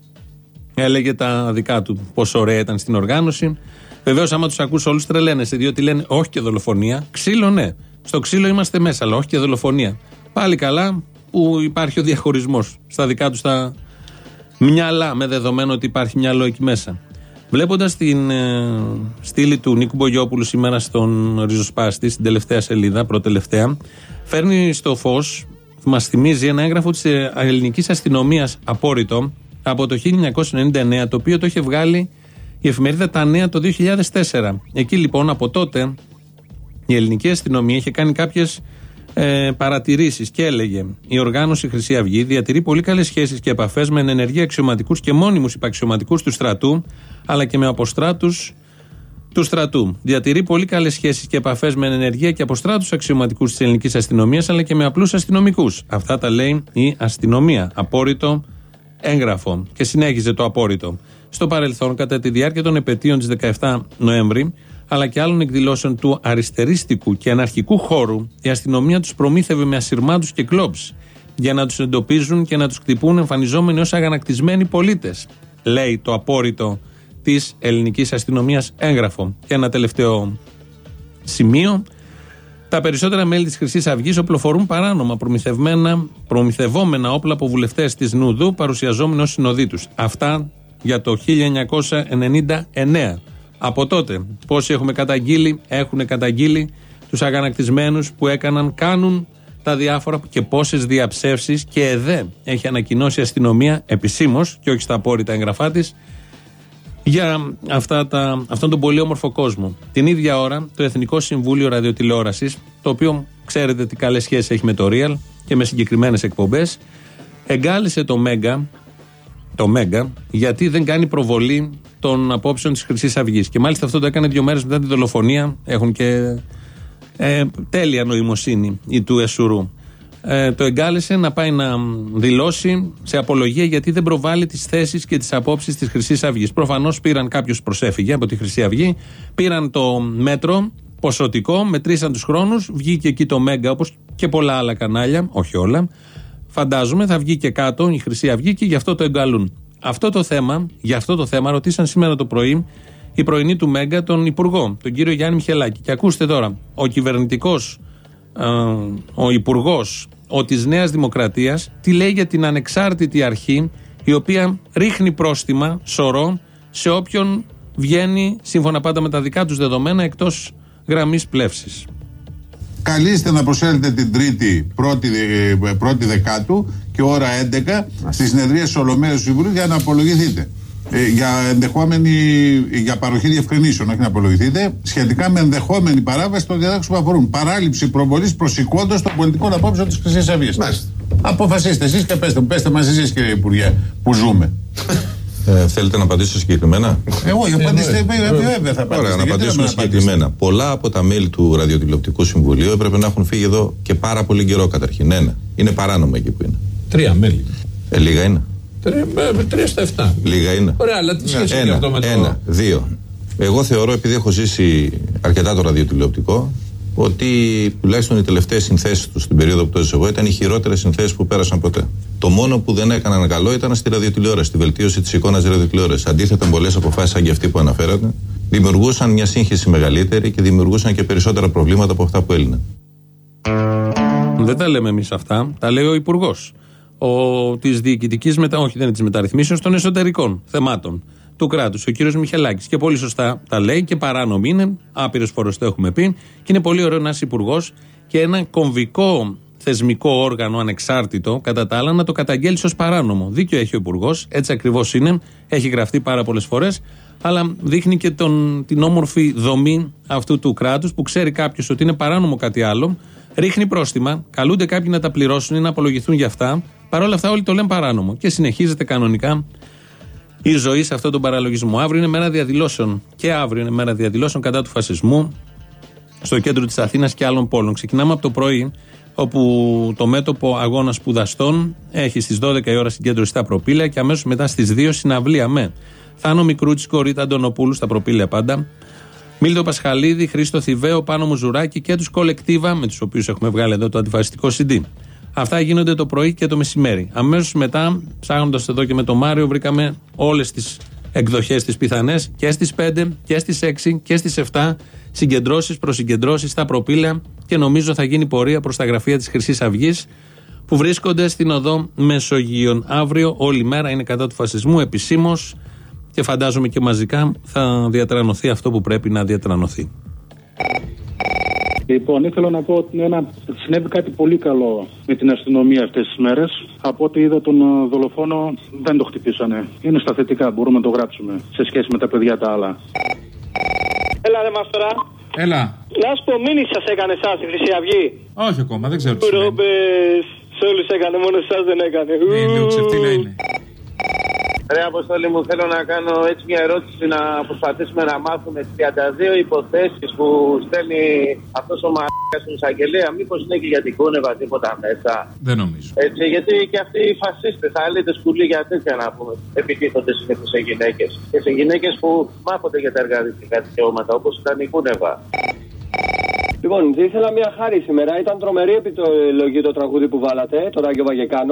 έλεγε τα δικά του, πόσο ωραία ήταν στην οργάνωση. Βεβαίως, άμα τους ακούς όλους τρελαίνεσαι, διότι λένε όχι και δολοφονία. Ξύλο, ναι. Στο ξύλο είμαστε μέσα, αλλά όχι και δολοφονία. Πάλι καλά που υπάρχει ο διαχωρισμός στα δικά τους τα μυαλά, με δεδομένο ότι υπάρχει μυαλό εκεί μέσα. Βλέποντας την στήλη του Νίκου Μπογιόπουλου σήμερα στον Ριζοσπάστη, στην τελευταία σελίδα, προτελευταία, φέρνει στο φως, μας θυμίζει ένα έγγραφο της ελληνικής αστυνομίας απόρριτο από το 1999, το οποίο το είχε βγάλει η εφημερίδα Τα Νέα το 2004. Εκεί λοιπόν από τότε η ελληνική αστυνομία είχε κάνει κάποιες παρατηρήσεις και έλεγε: η οργάνωση Χρυσή Αυγή διατηρεί πολύ καλές σχέσεις και επαφές με ενεργεία αξιωματικούς και μόνιμους υπαξιωματικούς του στρατού, αλλά και με αποστράτους του στρατού. Διατηρεί πολύ καλές σχέσεις και επαφές με ενεργεία και αποστράτους αξιωματικούς της ελληνικής αστυνομίας, αλλά και με απλούς αστυνομικούς. Αυτά τα λέει η αστυνομία. Απόρριτο έγγραφο. Και συνέχιζε το απόρριτο. Στο παρελθόν, κατά τη διάρκεια των επετείων της 17 Νοέμβρη, αλλά και άλλων εκδηλώσεων του αριστερίστικου και αναρχικού χώρου, η αστυνομία τους προμήθευε με ασυρμάτους και κλόμπς για να τους εντοπίζουν και να τους χτυπούν εμφανιζόμενοι ως αγανακτισμένοι πολίτες. Λέει το απόρριτο της ελληνικής αστυνομίας έγγραφο. Και ένα τελευταίο σημείο. Τα περισσότερα μέλη της Χρυσής Αυγής οπλοφορούν παράνομα προμηθευόμενα όπλα από βουλευτές της Νουδού, παρουσιαζόμενοι ως συνοδοί τους. Αυτά για το 1999. Από τότε, πόσοι έχουν καταγγείλει τους αγανακτισμένους που κάνουν τα διάφορα και πόσες διαψεύσεις και ΕΔΕ έχει ανακοινώσει η αστυνομία επισήμως και όχι στα απόρριτα εγγραφά της για αυτόν τον πολύ όμορφο κόσμο. Την ίδια ώρα, το Εθνικό Συμβούλιο Ραδιοτηλεόρασης, το οποίο ξέρετε τι καλές σχέσεις έχει με το Real και με συγκεκριμένες εκπομπές, εγκάλεσε το Μέγκα γιατί δεν κάνει προβολή των απόψεων της Χρυσής Αυγής. Και μάλιστα αυτό το έκανε 2 μέρες μετά τη δολοφονία. Έχουν και τέλεια νοημοσύνη η του Εσουρού. Το εγκάλεσε να πάει να δηλώσει σε απολογία γιατί δεν προβάλλει τις θέσεις και τις απόψεις της Χρυσής Αυγής. Προφανώς κάποιος προσέφυγε από τη Χρυσή Αυγή, πήραν το μέτρο ποσοτικό, μετρήσαν τους χρόνους, βγήκε εκεί το Μέγκα όπως και πολλά άλλα κανάλια, όχι όλα. Φαντάζομαι θα βγει και κάτω η Χρυσή Αυγή και γι' αυτό το εγκαλούν. Για αυτό το θέμα ρωτήσαν σήμερα το πρωί η πρωινή του Μέγκα τον Υπουργό, τον κύριο Γιάννη Μιχελάκη. Και ακούστε τώρα, ο Υπουργός της Νέας Δημοκρατίας τι λέει για την ανεξάρτητη αρχή η οποία ρίχνει πρόστιμα σωρό σε όποιον βγαίνει σύμφωνα πάντα με τα δικά τους δεδομένα εκτός γραμμής πλεύσης. Καλείστε να προσέλθετε την Τρίτη 1η Δεκάτου και ώρα 11 στη συνεδρία της Ολομέλειας του Συμβουλίου για να απολογηθείτε. Για παροχή διευκρινήσεων, όχι να απολογηθείτε, σχετικά με ενδεχόμενη παράβαση των διατάξεων που αφορούν παράληψη προβολής προσηκόντως των πολιτικών απόψεων της Χρυσής Αυγής. Αποφασίστε εσείς και πέστε μας εσείς, κύριε Υπουργέ, που ζούμε. Θέλετε να απαντήσω συγκεκριμένα? Εγώ απαντήστε, βέβαια θα απαντήσω. Ωραία, να απαντήσουμε συγκεκριμένα. Πολλά από τα μέλη του Ραδιοτηλεοπτικού Συμβουλίου έπρεπε να έχουν φύγει εδώ και πάρα πολύ καιρό καταρχήν. Είναι παράνομο εκεί που είναι. 3 μέλη. Λίγα είναι. 3 στα 7. Λίγα είναι. Ωραία, αλλά τι σχέση έχει αυτό με το... 1, 2. Εγώ θεωρώ, επειδή έχω ζήσει αρκετά το ραδιοτηλεοπτικό, ότι τουλάχιστον οι τελευταίες συνθέσεις του στην περίοδο που το ζω εγώ ήταν οι χειρότερες συνθέσεις που πέρασαν ποτέ. Το μόνο που δεν έκαναν καλό ήταν στη ραδιοτηλεόραση, στη βελτίωση της εικόνας της ραδιοτηλεόρασης. Αντίθετα, πολλές αποφάσεις σαν και αυτή που αναφέρατε δημιουργούσαν μια σύγχυση μεγαλύτερη και δημιουργούσαν και περισσότερα προβλήματα από αυτά που έλυναν. Δεν τα λέμε εμείς αυτά, τα λέει ο Υπουργός της διοικητικής μεταρρυθμίσεως των εσωτερικών θεμάτων του κράτους, ο κύριος Μιχελάκης. Και πολύ σωστά τα λέει και παράνομη είναι, άπειρες φορές το έχουμε πει, και είναι πολύ ωραίο ένας υπουργός και ένα κομβικό θεσμικό όργανο ανεξάρτητο, κατά τα άλλα, να το καταγγέλει ως παράνομο. Δίκιο έχει ο υπουργός, έτσι ακριβώς είναι, έχει γραφτεί πάρα πολλές φορές, αλλά δείχνει και την όμορφη δομή αυτού του κράτους που ξέρει κάποιος ότι είναι παράνομο κάτι άλλο, ρίχνει πρόστιμα, καλούνται κάποιοι να τα πληρώσουν ή να απολογηθούν για αυτά. Παρ' όλα αυτά, όλοι το λένε παράνομο και συνεχίζεται κανονικά η ζωή σε αυτόν τον παραλογισμό. Αύριο είναι μέρα διαδηλώσεων. Και αύριο είναι μέρα διαδηλώσεων κατά του φασισμού στο κέντρο της Αθήνας και άλλων πόλεων. Ξεκινάμε από το πρωί, όπου το μέτωπο Αγώνα Σπουδαστών έχει στις 12 η ώρα συγκέντρωση στα Προπήλαια και αμέσως μετά στις 2 συναυλία με Θάνο Μικρούτσικο, Ρίτα Αντωνοπούλου στα Προπήλαια πάντα, Μίλτο Πασχαλίδη, Χρήστο Θηβαίο, Πάνο Μουζουράκη και τους Κολεκτίβα, με τους οποίους έχουμε βγάλει εδώ το αντιφασιστικό CD. Αυτά γίνονται το πρωί και το μεσημέρι. Αμέσως μετά, ψάχνοντας εδώ και με τον Μάριο, βρήκαμε όλες τις εκδοχές τις πιθανές και στις 5 και στις 6 και στις 7 συγκεντρώσεις, προσυγκεντρώσεις στα Προπήλαια και νομίζω θα γίνει πορεία προς τα γραφεία της Χρυσής Αυγής που βρίσκονται στην οδό Μεσογείων. Αύριο όλη μέρα είναι κατά του φασισμού επισήμως και φαντάζομαι και μαζικά θα διατρανωθεί αυτό που πρέπει να διατρανωθεί. Λοιπόν, ήθελα να πω ότι συνέβη κάτι πολύ καλό με την αστυνομία αυτές τις μέρες. Από ό,τι είδα τον δολοφόνο δεν το χτυπήσανε. Είναι στα θετικά, μπορούμε να το γράψουμε σε σχέση με τα παιδιά τα άλλα. Έλα ρε Μαστορά. Έλα. Να σου πω, μήνυση σας έκανε εσάς η Χρυσή Αυγή? Όχι ακόμα, δεν ξέρω τι σημαίνει. Ρόμπες, σε όλους έκανε, μόνο εσάς δεν έκανε. Λίγο ξεφτύλα είναι. Ρε Αποστόλη μου, θέλω να κάνω έτσι μια ερώτηση, να προσπαθήσουμε να μάθουμε τις 32 υποθέσεις που στέλνει αυτός ο μαλάκας στην εισαγγελία. Μήπως είναι και για την Κούνεβα τίποτα μέσα? Δεν νομίζω. Έτσι, γιατί και αυτοί οι φασίστες, αλήτες σκουλοί για τέτοια να πούμε, επιτίθονται συνήθως σε γυναίκες. Και σε γυναίκες που μάχονται για τα εργατικά δικαιώματα, όπως ήταν η Κούνεβα. Λοιπόν, ήθελα μια χάρη σήμερα. Ήταν τρομερή επιλογή το τραγούδι που βάλατε, το Ράγιο Βαγεκάνο.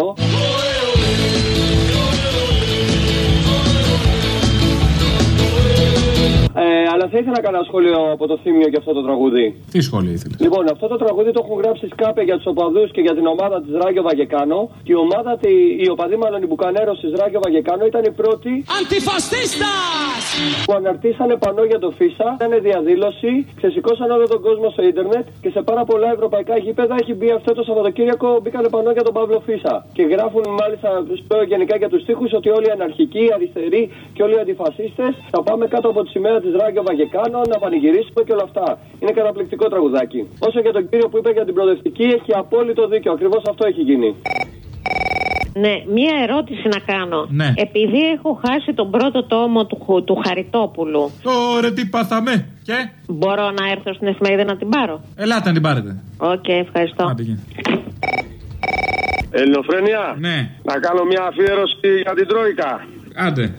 Αλλά θα ήθελα να κάνω σχόλιο από το Θήμιο για αυτό το τραγούδι. Τι σχόλιο ήθελε? Λοιπόν, αυτό το τραγούδι το έχουν γράψει σκάπε για τους οπαδούς και για την ομάδα της Ράγιο Βαγεκάνο. Και οι οπαδοί μάλλον οι Μπουκανέρος της Ράγιο Βαγεκάνο ήταν οι πρώτοι αντιφασίστας που αναρτήσανε πανό για το Φίσα. Ήταν διαδήλωση, ξεσηκώσαν όλο τον κόσμο στο ίντερνετ και σε πάρα πολλά ευρωπαϊκά γήπεδα έχει μπει αυτό το Σαββατοκύριακο. Μπήκανε πανό για τον Παύλο Φίσα. Και γράφουν μάλιστα γενικά για τους στίχους ότι όλοι οι αναρχικοί, οι αριστεροί και όλοι οι αντιφασίστες θα πάμε κάτω από τη σημαία της Ράγιο Βαγεκάνο να πανηγυρίσουμε και όλα αυτά. Είναι καταπληκτικό τραγουδάκι. Όσο για τον κύριο που είπε για την προοδευτική, έχει απόλυτο δίκιο. Ακριβώς αυτό έχει γίνει. Ναι, μία ερώτηση να κάνω. Ναι. Επειδή έχω χάσει τον πρώτο τόμο του Χαριτόπουλου. Τώρα τι πάθαμε, και? Μπορώ να έρθω στην εφημερίδα να την πάρω? Ελάτε να την πάρετε. Οκ, ευχαριστώ. Ελληνοφρένεια. Ναι. Να κάνω μια αφιέρωση για την Τρόικα. Άντε.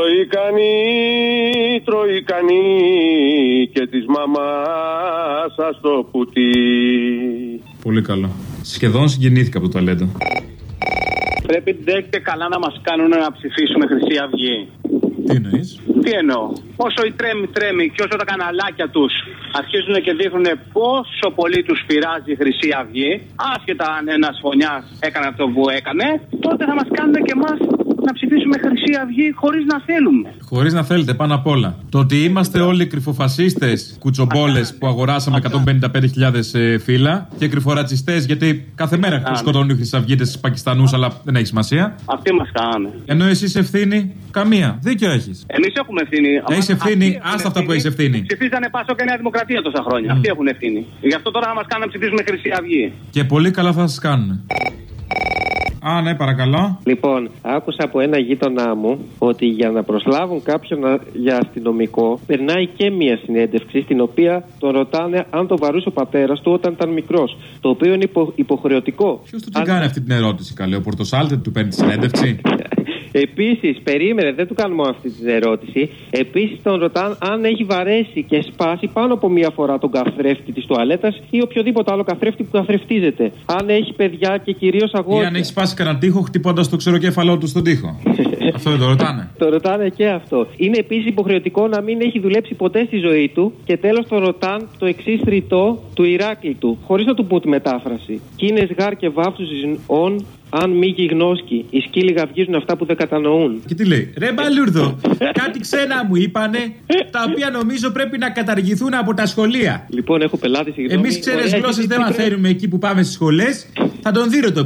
Τρώει κανεί και της μαμάς σας το πουτί. Πολύ καλό. Σχεδόν συγκινήθηκα από το ταλέντο. Πρέπει δέκτε καλά να μας κάνουν να ψηφίσουμε Χρυσή Αυγή. Τι εννοείς? Τι εννοώ? Όσο η τρέμει και όσο τα καναλάκια τους αρχίζουν και δείχνουν πόσο πολύ τους πειράζει η Χρυσή Αυγή, άσχετα αν ένας φωνιάς έκανε αυτό που έκανε, τότε θα μας κάνουν και εμάς να ψηφίσουμε Χρυσή Αυγή χωρίς να θέλουμε. Χωρίς να θέλετε, πάνω απ' όλα. Το ότι είμαστε όλοι κρυφοφασίστες, κουτσομπόλες που αγοράσαμε 155.000 φύλλα και κρυφορατσιστές, γιατί κάθε μέρα σκοτώνουν οι χρυσαυγίτες στους Πακιστανούς, αλλά δεν έχει σημασία. Αυτοί μας κάνανε. Ενώ εσείς ευθύνη, καμία. Δίκιο έχεις. Εμείς έχουμε ευθύνη. Έχεις ευθύνη, άστα αυτά που έχεις ευθύνη. Ψηφίζανε Πάσο και Νέα Δημοκρατία τόσα χρόνια. Αυτοί έχουν ευθύνη. Γι' αυτό τώρα θα μας κάνουν να ψηφίσουμε Χρυσή Αυγή. Και πολύ καλά θα σας κάνουν. Α, ναι, παρακαλώ. Λοιπόν, άκουσα από ένα γείτονά μου ότι για να προσλάβουν κάποιον για αστυνομικό περνάει και μία συνέντευξη στην οποία τον ρωτάνε αν τον βαρούσε ο πατέρας του όταν ήταν μικρός. Το οποίο είναι υποχρεωτικό. Ποιος του την κάνει αυτή την ερώτηση, καλέ? Ο Πορτοσάλτε του παίρνει τη συνέντευξη? Επίσης, περίμενε, δεν του κάνουμε αυτή την ερώτηση. Επίσης, τον ρωτάνε αν έχει βαρέσει και σπάσει πάνω από μία φορά τον καθρέφτη της τουαλέτας ή οποιοδήποτε άλλο καθρέφτη που καθρεφτίζεται. Αν έχει παιδιά και κυρίως αγόρια. Ή αν έχει σπάσει κανέναν τοίχο χτυπώντας το ξεροκέφαλό του στον τοίχο. Αυτό δεν το ρωτάνε? Το ρωτάνε και αυτό. Είναι επίσης υποχρεωτικό να μην έχει δουλέψει ποτέ στη ζωή του. Και τέλος, το ρωτάνε το εξής ρητό του Ηράκλη του, χωρίς να του πω τη μετάφραση. Κίνες γάρ και βάφτους ον. Αν μη γιγνώσκει, οι σκύλοι γαυγίζουν αυτά που δεν κατανοούν. Και τι λέει? Ρε μπαλούρδο, κάτι ξένα μου είπανε, τα οποία νομίζω πρέπει να καταργηθούν από τα σχολεία. Λοιπόν, έχω πελάτη, συγγνώμη. Εμείς ξένες γλώσσες δεν μαθαίνουμε εκεί που πάμε στις σχολές. Θα τον δείρω τον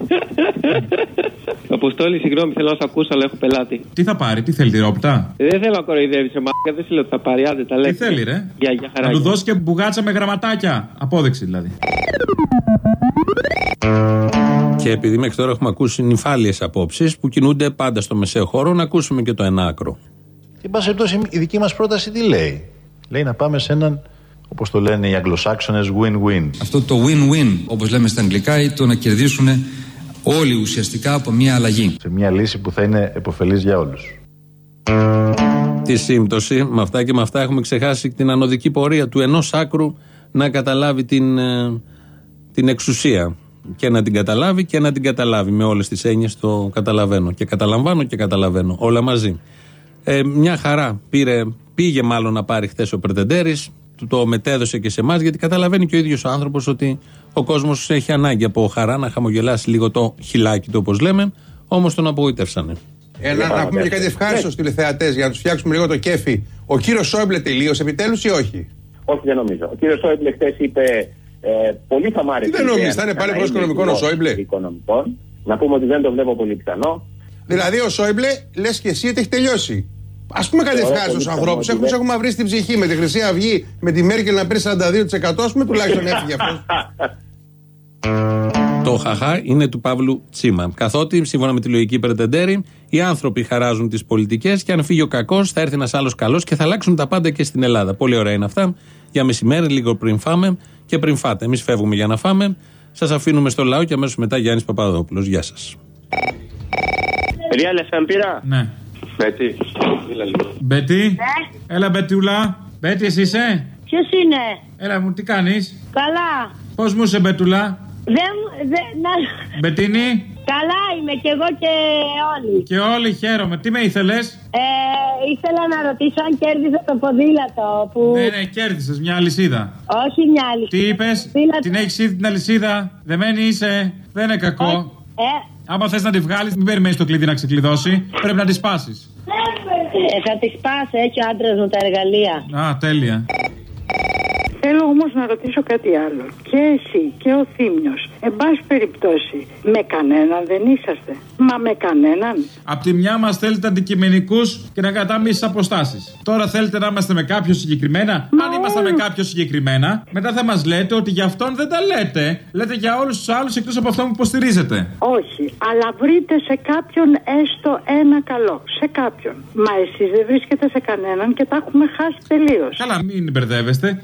Αποστόλη, συγγνώμη, θέλω να σε ακούσω, αλλά έχω πελάτη. Τι θα πάρει, τι θέλει, τυρόπιτα? Δεν θέλω να κοροϊδεύει σε μάρκα, δεν σου λέω ότι θα πάρει, άντε τα λέει. Τι θέλει, ρε? Για να του δώσει και μπουγάτσα με γραμματάκια. Απόδειξη δηλαδή. Και επειδή μέχρι τώρα έχουμε ακούσει νυφάλιες απόψεις που κινούνται πάντα στο μεσαίο χώρο, να ακούσουμε και το ένα άκρο. Εν πάση περιπτώσει, η δική μας πρόταση τι λέει? Λέει να πάμε σε έναν, όπως το λένε οι Αγγλοσάξονες, win-win. Αυτό το win-win, όπως λέμε στα αγγλικά, ή το να κερδίσουν όλοι ουσιαστικά από μια αλλαγή. Σε μια λύση που θα είναι επωφελής για όλους. Τη σύμπτωση, με αυτά και με αυτά έχουμε ξεχάσει την ανωδική πορεία του ενός άκρου να καταλάβει την εξουσία. Και να την καταλάβει και να την καταλάβει. Με όλες τις έννοιες το καταλαβαίνω. Και καταλαμβάνω και καταλαβαίνω. Όλα μαζί. Μια χαρά πήγε μάλλον να πάρει χθες ο Πρετεντέρης. Του το μετέδωσε και σε εμάς, γιατί καταλαβαίνει και ο ίδιος ο άνθρωπος ότι ο κόσμος έχει ανάγκη από χαρά να χαμογελάσει λίγο το χιλάκι του, όπως λέμε. Όμως τον απογοήτευσανε. Να πούμε και κάτι ευχάριστο στους τηλεθεατές για να τους φτιάξουμε λίγο το κέφι. Ο κύριος Σόιμπλε τελείωσε επιτέλους ή όχι? Όχι, δεν νομίζω. Ο κύριος Σόιμπλε χθες είπε. Πολύ θα μ' άρεσε. Τι δεν νομίζεις, θα είναι πάλι προς οικονομικών ο Σόιμπλε? Να πούμε ότι δεν το βλέπω πολύ πιθανό. Δηλαδή ο Σόιμπλε, λες και εσύ ότι έχει τελειώσει. Ας πούμε κάτι ευχάριστο στους ανθρώπους. Έχουμε βρει στην ψυχή με τη Χρυσή Αυγή, με τη Μέρκελ να παίρνει 42%. Ας πούμε τουλάχιστον έφυγε αυτός. Το χαχά είναι του Παύλου Τσίμα. Καθότι, σύμφωνα με τη λογική Πρετεντέρη, οι άνθρωποι χαράζουν τις πολιτικές και αν φύγει ο κακός, θα έρθει ένας άλλος καλός και θα αλλάξουν τα πάντα και στην Ελλάδα. Πολύ ωραία είναι αυτά. Για μεσημέρι, λίγο πριν φάμε και πριν φάτε. Εμείς φεύγουμε για να φάμε. Σας αφήνουμε στο λαό και αμέσως μετά Γιάννης Παπαδόπουλος. Γεια σας. Real FM πήρα. Ναι. Μπέτη. Μπέτη. Έλα Μπετούλα. Μπέτη, εσύ είσαι? Ποιος είναι? Έλα μου, τι κάνεις? Καλά. Πώς μου είσαι Μπετούλα? Μπετίνη. Καλά είμαι και εγώ και όλοι. Και όλοι, χαίρομαι. Τι με ήθελες? Ήθελα να ρωτήσω αν κέρδισα το ποδήλατο που... Ναι, κέρδισες μια αλυσίδα. Όχι μια αλυσίδα. Τι είπες? Την έχεις ήδη την αλυσίδα? Δεμένη είσαι? Δεν είναι κακό. Άμα θες να τη βγάλεις, μην περιμένεις το κλειδί να ξεκλειδώσει. Πρέπει να τη σπάσεις. Θα τη σπάσω, έχει ο άντρας μου τα εργαλεία. Α, τέλεια. Θέλω όμως να ρωτήσω κάτι άλλο. Και εσύ και ο Θήμιος, εν πάση περιπτώσει, με κανέναν δεν είσαστε? Μα με κανέναν. Απ' τη μια μας θέλετε αντικειμενικούς και να κρατάμε ίσες αποστάσεις. Τώρα θέλετε να είμαστε με κάποιο συγκεκριμένα. Αν ήμασταν με κάποιο συγκεκριμένα, μετά θα μας λέτε ότι για αυτόν δεν τα λέτε. Λέτε για όλους τους άλλους εκτός από αυτόν που υποστηρίζετε. Όχι, αλλά βρείτε σε κάποιον έστω ένα καλό. Σε κάποιον. Μα εσείς δεν βρίσκετε σε κανέναν και τα έχουμε χάσει τελείως. Καλά, μην μπερδεύεστε. Σε κάποιον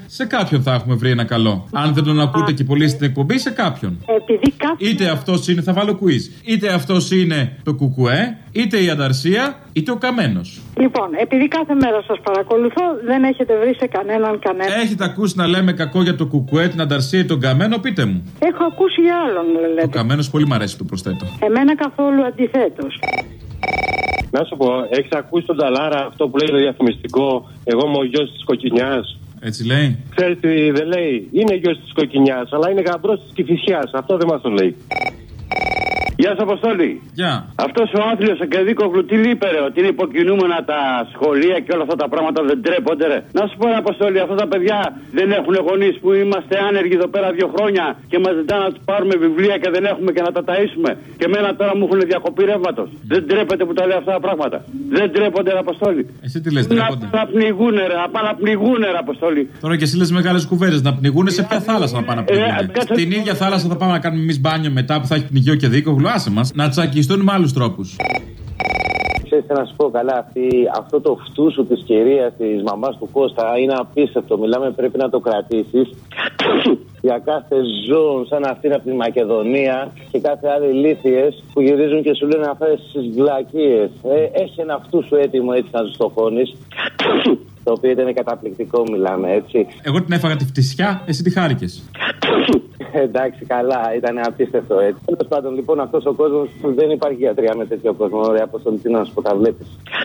κάποιον θα έχουμε βρει ένα καλό. Αν δεν τον ακούτε και πολύ στην εκπομπή, σε κάποιον. Είτε αυτός είναι, θα βάλω quiz. Είτε αυτός είναι το Κουκουέ, είτε η Ανταρσία, είτε ο Καμένος. Λοιπόν, επειδή κάθε μέρα σας παρακολουθώ, δεν έχετε βρει σε κανέναν. Έχετε ακούσει να λέμε κακό για το Κουκουέ, την Ανταρσία ή τον Καμένο, πείτε μου. Έχω ακούσει για άλλον, λέτε. Ο Καμένος πολύ μ' αρέσει, το προσθέτω. Εμένα καθόλου αντιθέτως. Να σου πω, έχεις ακούσει τον Ταλάρα αυτό που λέει το διαφημιστικό? Εγώ είμαι ο γιος της Κοκκινιάς. Έτσι λέει. Ξέρεις τι δεν λέει? Είναι γιος της Κοκκινιάς, αλλά είναι γαμπρός της Κηφισιάς. Αυτό δεν μας το λέει. Γεια σας, Αποστόλη. Γεια. Αυτός ο άθλιος Ακεδίκοβλου τι είπε, ρε? Ότι είναι υποκινούμενα τα σχολεία και όλα αυτά τα πράγματα, δεν τρέπονται, ρε? Να σου πω, ρε Αποστόλη, αυτά τα παιδιά δεν έχουν γονείς που είμαστε άνεργοι εδώ πέρα 2 χρόνια και μας ζητάνε να τους πάρουμε βιβλία και δεν έχουμε και να τα ταΐσουμε. Και εμένα τώρα μου έχουν διακοπή ρεύματος. Δεν τρέπεται που τα λέει αυτά τα πράγματα. Δεν τρέπονται, ρε Αποστόλη. Εσύ τι λες, τρέπονται? Να πνιγούνε, ρε, να πνιγούνε, ρε Αποστόλη. Τώρα και εσύ λες μεγάλες κουβέντες, να πνιγούνε σε ποια θάλασσα να πάνε να πνιγούνε? Στην ίδια θάλασσα θα πάμε να κάνουμε εμείς μπάνιο μετά που θα έχει πνιγεί ο Ακεδίκοβλου. Άσε μας, να τσακιστούν με άλλους τρόπους. Ξέρεις, να σου πω καλά, αυτό το φτούσου της κυρίας, της μαμάς του Κώστα είναι απίστευτο. Μιλάμε, πρέπει να το κρατήσεις. Για κάθε ζώο σαν αυτήν από τη Μακεδονία και κάθε άλλη ηλίθιες που γυρίζουν και σου λένε αυτές τις βλακίες. Έχει ένα αυτού σου έτοιμο έτσι να τους το χώνεις. Το οποίο ήταν καταπληκτικό, μιλάμε έτσι. Εγώ την έφαγα τη φτισιά, εσύ τη χάρηκες. Εντάξει, καλά, ήταν απίστευτο έτσι. Τέλος πάντων, λοιπόν, αυτός ο κόσμος δεν υπάρχει γιατρία με τέτοιο κόσμο. Ωραία, Αποστόλη, τι να σου πω, τα βλέπεις.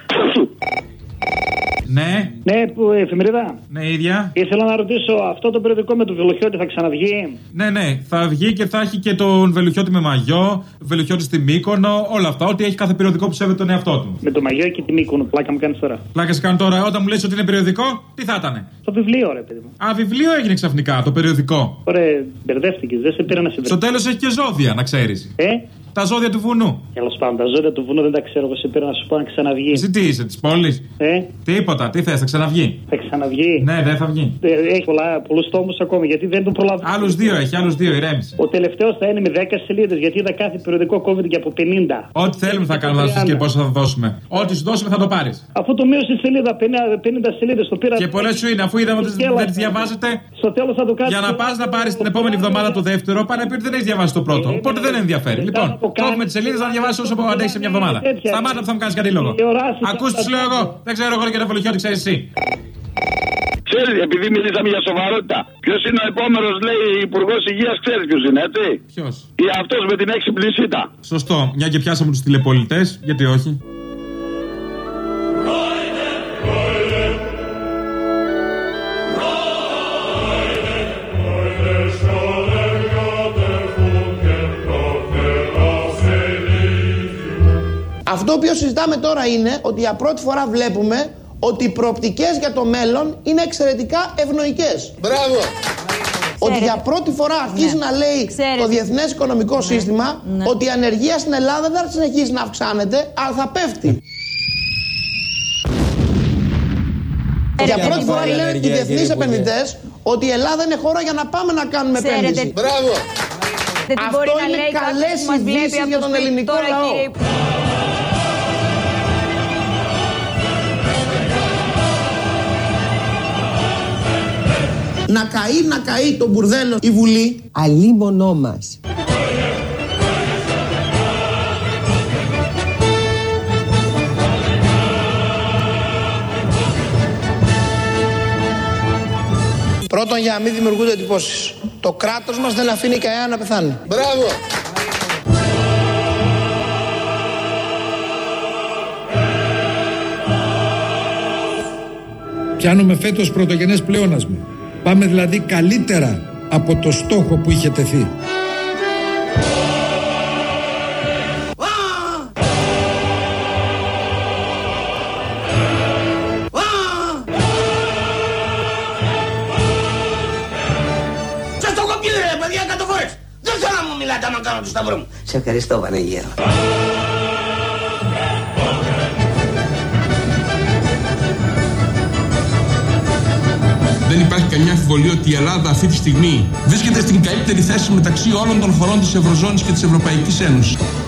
Ναι. Ναι, που εφημερίδα. Ναι, ίδια. Ήθελα να ρωτήσω, αυτό το περιοδικό με τον Βελουχιώτη θα ξαναβγεί? Ναι, θα βγει και θα έχει και τον Βελουχιώτη με μαγιό, Βελουχιώτη στη Μύκονο, όλα αυτά. Ό,τι έχει κάθε περιοδικό που σέβεται τον εαυτό του. Με το μαγιό και τη Μύκονο, πλάκα μου κάνεις τώρα. Πλάκα σε κάνω τώρα, όταν μου λες ότι είναι περιοδικό, τι θα ήταν? Το βιβλίο, ρε παιδί μου. Α, βιβλίο έγινε ξαφνικά, το περιοδικό. Ωραία, μπερδεύτηκες, δεν σε πήρα να συμβεί. Στο τέλος έχει και ζώδια, να ξέρεις. Τα ζώδια του βουνού. Τέλος πάντων, τα ζώδια του βουνού δεν τα ξέρω. Εγώ σε πήρα να σου πω να ξαναβγεί. Εσύ τι είσαι, της πόλης? Τίποτα, τι θες, θα ξαναβγεί? Θα ξαναβγεί. Ναι, δεν θα βγει. Έχει πολλούς τόμους ακόμη, γιατί δεν το προλαβαίνω. Άλλους 2 έχει, άλλους 2, ηρέμησε. Ο τελευταίος θα είναι με 10 σελίδες, γιατί είδα κάθε περιοδικό κόβεται και από 50. Ό,τι θέλουμε θα κάνουμε, θα σου και πόσο θα δώσουμε. Ό,τι σου δώσουμε θα το πάρεις. Αφού το μείωσε σελίδα 50 σελίδες, το πήρα. Και πολλές σου είναι, αφού είδαμε ότι δεν τις διαβάζετε. Στο τέλος θα το κάνω. Για να πας να πάρεις την επόμενη εβδομάδα το δεύτερο, πάνε να πει ότι δεν έχει διαβάσει το πρώτο. Οπότε δεν ενδιαφέρει. Λοιπόν, κόβουμε τις σελίδες να διαβάσει όσο αντέχει σε μια εβδομάδα. Σταμάτα που θα μου κάνεις κάτι λόγο. Ακούς τι λέω εγώ. Δεν ξέρω εγώ και το Βελουχιώτη, ξέρεις εσύ. Ξέρεις, επειδή μιλήσαμε για σοβαρότητα, ποιος είναι ο επόμενος, λέει, υπουργός υγείας, ξέρεις ποιος είναι, έτσι? Ποιος? Ή αυτός με την έξυπνη σίτα. Σωστό, μια και πιάσαμε τους τηλεπολιτές, γιατί όχι. Αυτό που συζητάμε τώρα είναι ότι για πρώτη φορά βλέπουμε ότι οι προοπτικές για το μέλλον είναι εξαιρετικά ευνοϊκές. Μπράβο! Ότι για πρώτη φορά αρχίζει να λέει το Διεθνές Οικονομικό Σύστημα ότι η ανεργία στην Ελλάδα δεν θα συνεχίσει να αυξάνεται, αλλά θα πέφτει. Για πρώτη φορά λένε οι διεθνείς επενδυτές ότι η Ελλάδα είναι χώρα για να πάμε να κάνουμε επένδυση. Μπράβο! Αυτό είναι καλές ειδήσεις για τον ελληνικό λαό. Να καεί το μπουρδέλο η Βουλή. Αλίμονό μας. Πρώτον, για να μην δημιουργούνται εντυπώσεις. Το κράτος μας δεν αφήνει κανένα να πεθάνει. Μπράβο! Πιάνουμε φέτος πρωτογενές πλεόνασμα. Πάμε δηλαδή καλύτερα από το στόχο που είχε τεθεί. Σας το κοπκίδι ρε παιδιά 100 φορές. Δεν θέλω να μου μιλάτε άμα κάνω το σταυρό μου. Σε ευχαριστώ, Παναγία. Δεν υπάρχει καμιά αμφιβολία ότι η Ελλάδα αυτή τη στιγμή βρίσκεται στην καλύτερη θέση μεταξύ όλων των χωρών της Ευρωζώνης και της Ευρωπαϊκής Ένωσης.